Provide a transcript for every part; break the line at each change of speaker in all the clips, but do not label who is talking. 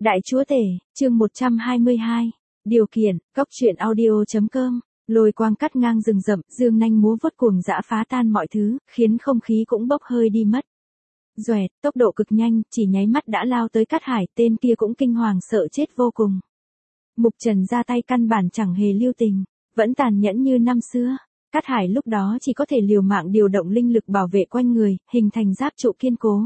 Đại chúa tể, chương 122. Điều kiện, góc truyện audio.com. Lôi quang cắt ngang rừng rậm, dương nanh múa vuốt cuồng dã phá tan mọi thứ, khiến không khí cũng bốc hơi đi mất. Doẹt, tốc độ cực nhanh, chỉ nháy mắt đã lao tới Cát Hải, tên kia cũng kinh hoàng sợ chết vô cùng. Mục Trần ra tay căn bản chẳng hề lưu tình, vẫn tàn nhẫn như năm xưa. Cát Hải lúc đó chỉ có thể liều mạng điều động linh lực bảo vệ quanh người, hình thành giáp trụ kiên cố.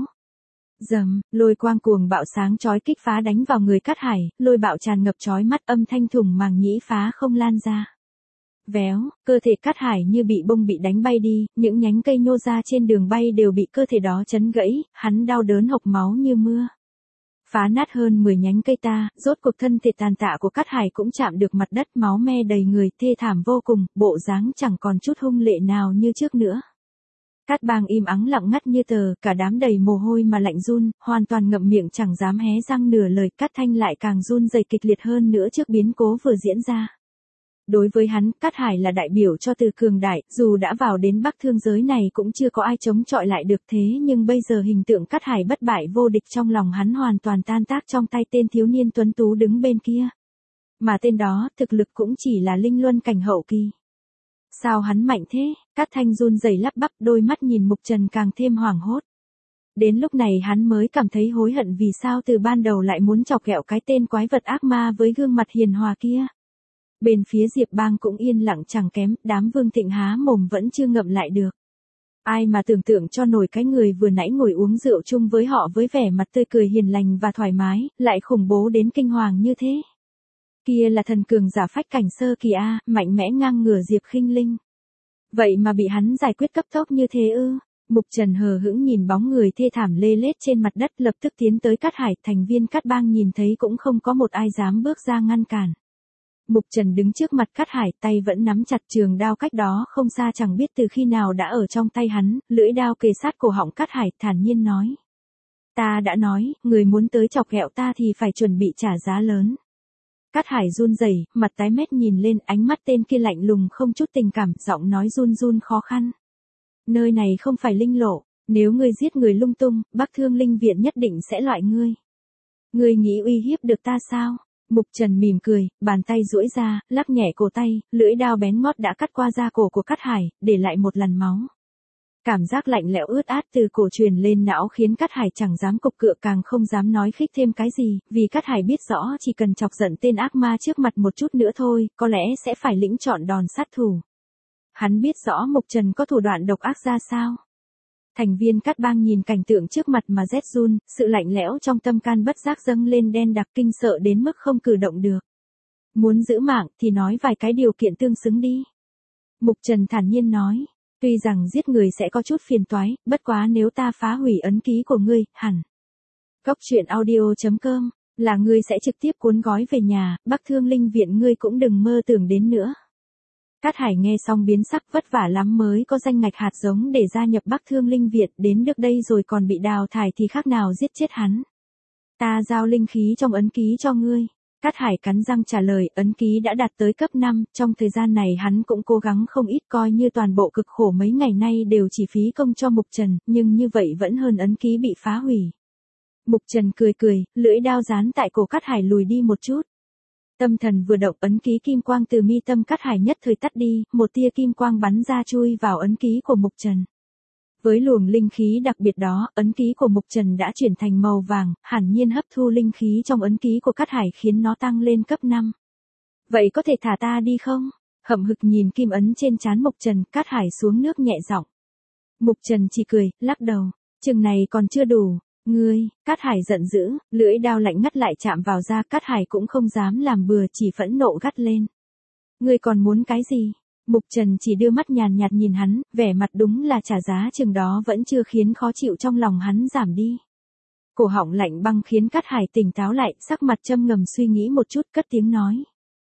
Dầm, lôi quang cuồng bạo sáng chói kích phá đánh vào người Cát Hải, lôi bạo tràn ngập chói mắt, âm thanh thủng màng nhĩ phá không lan ra. Véo, cơ thể Cát Hải như bị bông bị đánh bay đi, những nhánh cây nhô ra trên đường bay đều bị cơ thể đó chấn gãy, hắn đau đớn hộc máu như mưa. Phá nát hơn 10 nhánh cây ta, rốt cuộc thân thể tàn tạ của Cát Hải cũng chạm được mặt đất, máu me đầy người, thê thảm vô cùng, bộ dáng chẳng còn chút hung lệ nào như trước nữa. Cát Bang im ắng lặng ngắt như tờ, cả đám đầy mồ hôi mà lạnh run, hoàn toàn ngậm miệng chẳng dám hé răng nửa lời. Cát Thanh lại càng run rẩy kịch liệt hơn nữa trước biến cố vừa diễn ra. Đối với hắn, Cát Hải là đại biểu cho từ cường đại, dù đã vào đến Bắc Thương giới này cũng chưa có ai chống chọi lại được, thế nhưng bây giờ hình tượng Cát Hải bất bại vô địch trong lòng hắn hoàn toàn tan tác trong tay tên thiếu niên tuấn tú đứng bên kia. Mà tên đó, thực lực cũng chỉ là linh luân cảnh hậu kỳ. Sao hắn mạnh thế? Cát Thanh run rẩy lắp bắp, đôi mắt nhìn Mục Trần càng thêm hoảng hốt. Đến lúc này hắn mới cảm thấy hối hận vì sao từ ban đầu lại muốn chọc ghẹo cái tên quái vật ác ma với gương mặt hiền hòa kia. Bên phía Diệp Bang cũng yên lặng chẳng kém, đám Vương Thịnh há mồm vẫn chưa ngậm lại được. Ai mà tưởng tượng cho nổi cái người vừa nãy ngồi uống rượu chung với họ với vẻ mặt tươi cười hiền lành và thoải mái, lại khủng bố đến kinh hoàng như thế. Kia là thần cường giả phách cảnh sơ kỳ A, mạnh mẽ ngang ngửa Diệp Khinh Linh. Vậy mà bị hắn giải quyết cấp tốc như thế ư? Mục Trần hờ hững nhìn bóng người thê thảm lê lết trên mặt đất, lập tức tiến tới Cát Hải. Thành viên Cát Bang nhìn thấy cũng không có một ai dám bước ra ngăn cản. Mục Trần đứng trước mặt Cát Hải, tay vẫn nắm chặt trường đao, cách đó không xa chẳng biết từ khi nào đã ở trong tay hắn, lưỡi đao kề sát cổ họng Cát Hải, thản nhiên nói. Ta đã nói, người muốn tới chọc ghẹo ta thì phải chuẩn bị trả giá lớn. Cát Hải run rẩy, mặt tái mét nhìn lên, ánh mắt tên kia lạnh lùng không chút tình cảm, giọng nói run run khó khăn. Nơi này không phải linh lộ, nếu ngươi giết người lung tung, Bắc Thương Linh Viện nhất định sẽ loại ngươi. Ngươi nghĩ uy hiếp được ta sao? Mục Trần mỉm cười, bàn tay duỗi ra, lắc nhẹ cổ tay, lưỡi đao bén ngót đã cắt qua da cổ của Cát Hải, để lại một làn máu. Cảm giác lạnh lẽo ướt át từ cổ truyền lên não khiến Cát Hải chẳng dám cục cựa, càng không dám nói khích thêm cái gì, vì Cát Hải biết rõ chỉ cần chọc giận tên ác ma trước mặt một chút nữa thôi, có lẽ sẽ phải lĩnh trọn đòn sát thủ. Hắn biết rõ Mục Trần có thủ đoạn độc ác ra sao. Thành viên Cát Bang nhìn cảnh tượng trước mặt mà rét run, sự lạnh lẽo trong tâm can bất giác dâng lên đen đặc, kinh sợ đến mức không cử động được. Muốn giữ mạng thì nói vài cái điều kiện tương xứng đi. Mục Trần thản nhiên nói. Tuy rằng giết người sẽ có chút phiền toái, bất quá nếu ta phá hủy ấn ký của ngươi, hẳn. Góc truyện audio.com, là ngươi sẽ trực tiếp cuốn gói về nhà, Bắc Thương Linh Viện ngươi cũng đừng mơ tưởng đến nữa. Cát Hải nghe xong biến sắc, vất vả lắm mới có danh ngạch hạt giống để gia nhập Bắc Thương Linh Viện, đến được đây rồi còn bị đào thải thì khác nào giết chết hắn. Ta giao linh khí trong ấn ký cho ngươi. Cát Hải cắn răng trả lời, ấn ký đã đạt tới cấp 5, trong thời gian này hắn cũng cố gắng không ít, coi như toàn bộ cực khổ mấy ngày nay đều chỉ phí công cho Mục Trần, nhưng như vậy vẫn hơn ấn ký bị phá hủy. Mục Trần cười cười, lưỡi đao dán tại cổ Cát Hải lùi đi một chút. Tâm thần vừa động, ấn ký kim quang từ mi tâm Cát Hải nhất thời tắt đi, một tia kim quang bắn ra chui vào ấn ký của Mục Trần. Với luồng linh khí đặc biệt đó, ấn ký của Mục Trần đã chuyển thành màu vàng, hẳn nhiên hấp thu linh khí trong ấn ký của Cát Hải khiến nó tăng lên cấp 5. Vậy có thể thả ta đi không? Hậm hực nhìn kim ấn trên trán Mục Trần, Cát Hải xuống nước nhẹ giọng. Mục Trần chỉ cười, lắc đầu, chừng này còn chưa đủ. Ngươi, Cát Hải giận dữ, lưỡi đao lạnh ngắt lại chạm vào da, Cát Hải cũng không dám làm bừa, chỉ phẫn nộ gắt lên. Ngươi còn muốn cái gì? Mục Trần chỉ đưa mắt nhàn nhạt nhìn hắn, vẻ mặt đúng là trả giá chừng đó vẫn chưa khiến khó chịu trong lòng hắn giảm đi. Cổ họng lạnh băng khiến Cát Hải tỉnh táo lại, sắc mặt châm ngầm suy nghĩ một chút, cất tiếng nói.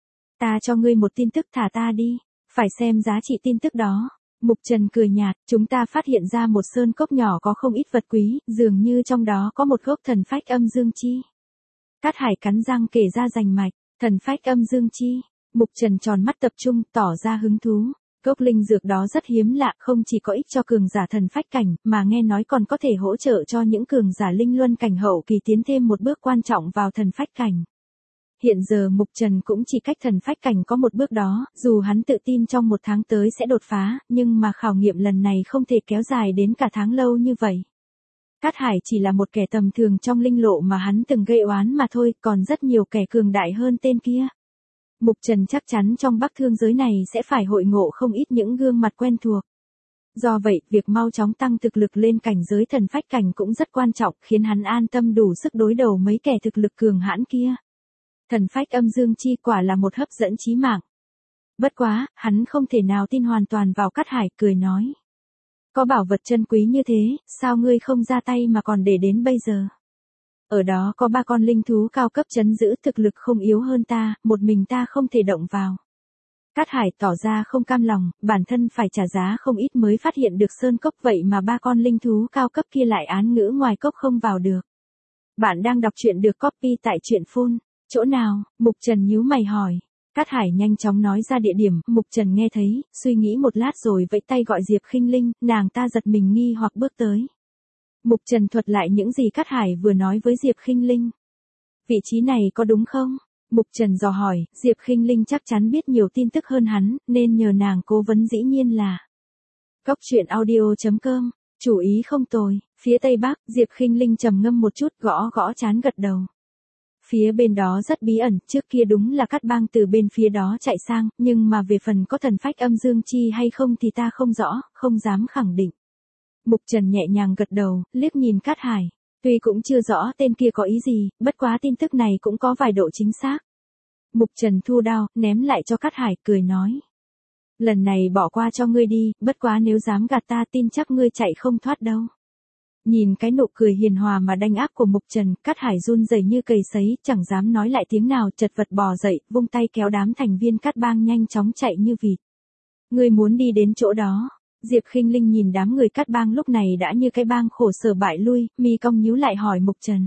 Ta cho ngươi một tin tức, thả ta đi, phải xem giá trị tin tức đó. Mục Trần cười nhạt, chúng ta phát hiện ra một sơn cốc nhỏ có không ít vật quý, dường như trong đó có một gốc thần phách âm dương chi. Cát Hải cắn răng kể ra rành mạch, thần phách âm dương chi. Mục Trần tròn mắt tập trung, tỏ ra hứng thú. Cốc linh dược đó rất hiếm lạ, không chỉ có ích cho cường giả thần phách cảnh, mà nghe nói còn có thể hỗ trợ cho những cường giả linh luân cảnh hậu kỳ tiến thêm một bước quan trọng vào thần phách cảnh. Hiện giờ Mục Trần cũng chỉ cách thần phách cảnh có một bước đó, dù hắn tự tin trong 1 tháng tới sẽ đột phá, nhưng mà khảo nghiệm lần này không thể kéo dài đến cả tháng lâu như vậy. Cát Hải chỉ là một kẻ tầm thường trong linh lộ mà hắn từng gây oán mà thôi, còn rất nhiều kẻ cường đại hơn tên kia. Mục Trần chắc chắn trong Bắc Thương giới này sẽ phải hội ngộ không ít những gương mặt quen thuộc. Do vậy, việc mau chóng tăng thực lực lên cảnh giới thần phách cảnh cũng rất quan trọng, khiến hắn an tâm đủ sức đối đầu mấy kẻ thực lực cường hãn kia. Thần phách âm dương chi quả là một hấp dẫn chí mạng. Bất quá, hắn không thể nào tin hoàn toàn vào Cát Hải, cười nói. Có bảo vật chân quý như thế, sao ngươi không ra tay mà còn để đến bây giờ? Ở đó có 3 con linh thú cao cấp trấn giữ, thực lực không yếu hơn ta, một mình ta không thể động vào. Cát Hải tỏ ra không cam lòng, bản thân phải trả giá không ít mới phát hiện được sơn cốc, vậy mà 3 con linh thú cao cấp kia lại án ngữ ngoài cốc không vào được. Bạn đang đọc truyện được copy tại truyện phun. Chỗ nào? Mục Trần nhíu mày hỏi. Cát Hải nhanh chóng nói ra địa điểm, Mục Trần nghe thấy, suy nghĩ một lát rồi vẫy tay gọi Diệp Khinh Linh, nàng ta giật mình nghi hoặc bước tới. Mục Trần thuật lại những gì Cát Hải vừa nói với Diệp Khinh Linh. Vị trí này có đúng không? Mục Trần dò hỏi, Diệp Khinh Linh chắc chắn biết nhiều tin tức hơn hắn, nên nhờ nàng cố vấn dĩ nhiên là. Cốc truyện audio.com, chủ ý không tồi, phía Tây Bắc, Diệp Khinh Linh trầm ngâm một chút, gõ gõ trán gật đầu. Phía bên đó rất bí ẩn, trước kia đúng là Cát Bang từ bên phía đó chạy sang, nhưng mà về phần có thần phách âm dương chi hay không thì ta không rõ, không dám khẳng định. Mục Trần nhẹ nhàng gật đầu, liếc nhìn Cát Hải. Tuy cũng chưa rõ tên kia có ý gì, bất quá tin tức này cũng có vài độ chính xác. Mục Trần thu đao, ném lại cho Cát Hải, cười nói. Lần này bỏ qua cho ngươi đi, bất quá nếu dám gạt ta tin chắc ngươi chạy không thoát đâu. Nhìn cái nụ cười hiền hòa mà đanh áp của Mục Trần, Cát Hải run rẩy như cầy sấy, chẳng dám nói lại tiếng nào, chật vật bò dậy, vung tay kéo đám thành viên Cát Bang nhanh chóng chạy như vịt. Ngươi muốn đi đến chỗ đó? Diệp Khinh Linh nhìn đám người Cát Bang lúc này đã như cái bang khổ sở bại lui, mi cong nhíu lại hỏi Mục Trần.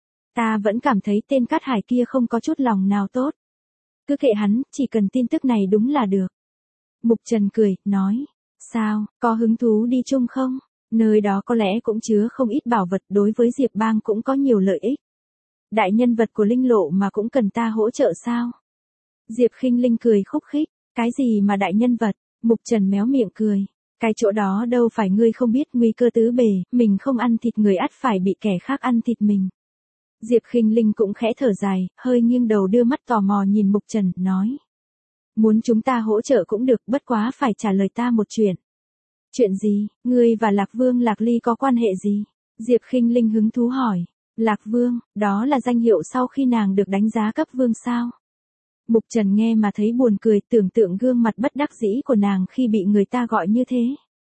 Ta vẫn cảm thấy tên Cát Hải kia không có chút lòng nào tốt. Cứ kệ hắn, chỉ cần tin tức này đúng là được. Mục Trần cười, nói. Sao, có hứng thú đi chung không? Nơi đó có lẽ cũng chứa không ít bảo vật, đối với Diệp Bang cũng có nhiều lợi ích. Đại nhân vật của linh lộ mà cũng cần ta hỗ trợ sao? Diệp Khinh Linh cười khúc khích. Cái gì mà đại nhân vật? Mục Trần méo miệng cười. Cái chỗ đó đâu phải ngươi không biết, nguy cơ tứ bề, mình không ăn thịt người ắt phải bị kẻ khác ăn thịt mình. Diệp Khinh Linh cũng khẽ thở dài, hơi nghiêng đầu đưa mắt tò mò nhìn Mục Trần, nói. Muốn chúng ta hỗ trợ cũng được, bất quá phải trả lời ta một chuyện. Chuyện gì? Ngươi và Lạc Vương Lạc Ly có quan hệ gì? Diệp Khinh Linh hứng thú hỏi. Lạc Vương, đó là danh hiệu sau khi nàng được đánh giá cấp vương sao? Mục Trần nghe mà thấy buồn cười, tưởng tượng gương mặt bất đắc dĩ của nàng khi bị người ta gọi như thế.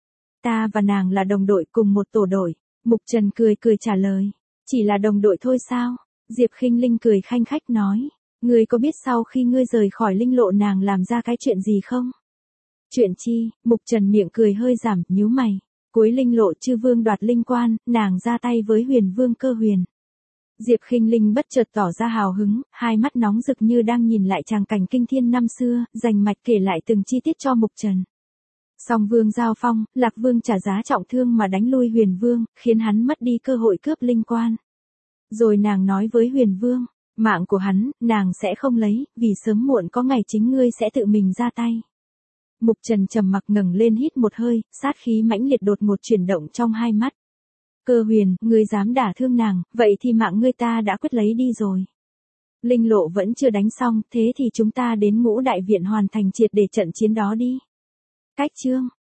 Ta và nàng là đồng đội, cùng một tổ đội. Mục Trần cười cười trả lời. Chỉ là đồng đội thôi sao? Diệp Khinh Linh cười khanh khách nói. Ngươi có biết sau khi ngươi rời khỏi linh lộ nàng làm ra cái chuyện gì không? Chuyện chi? Mục Trần miệng cười hơi giảm, nhíu mày. Cuối linh lộ chư vương đoạt linh quan, nàng ra tay với Huyền Vương Cơ Huyền. Diệp Khinh Linh bất chợt tỏ ra hào hứng, hai mắt nóng rực như đang nhìn lại tràng cảnh kinh thiên năm xưa, rành mạch kể lại từng chi tiết cho Mục Trần. Song Vương giao phong, Lạc Vương trả giá trọng thương mà đánh lui Huyền Vương, khiến hắn mất đi cơ hội cướp linh quan. Rồi nàng nói với Huyền Vương, mạng của hắn, nàng sẽ không lấy, vì sớm muộn có ngày chính ngươi sẽ tự mình ra tay. Mục Trần trầm mặc ngẩng lên hít một hơi, sát khí mãnh liệt đột ngột chuyển động trong hai mắt. Cơ Huyền, ngươi dám đả thương nàng, vậy thì mạng ngươi ta đã quyết lấy đi rồi. Linh lộ vẫn chưa đánh xong, thế thì chúng ta đến Ngũ Đại Viện hoàn thành triệt để trận chiến đó đi. Cách chương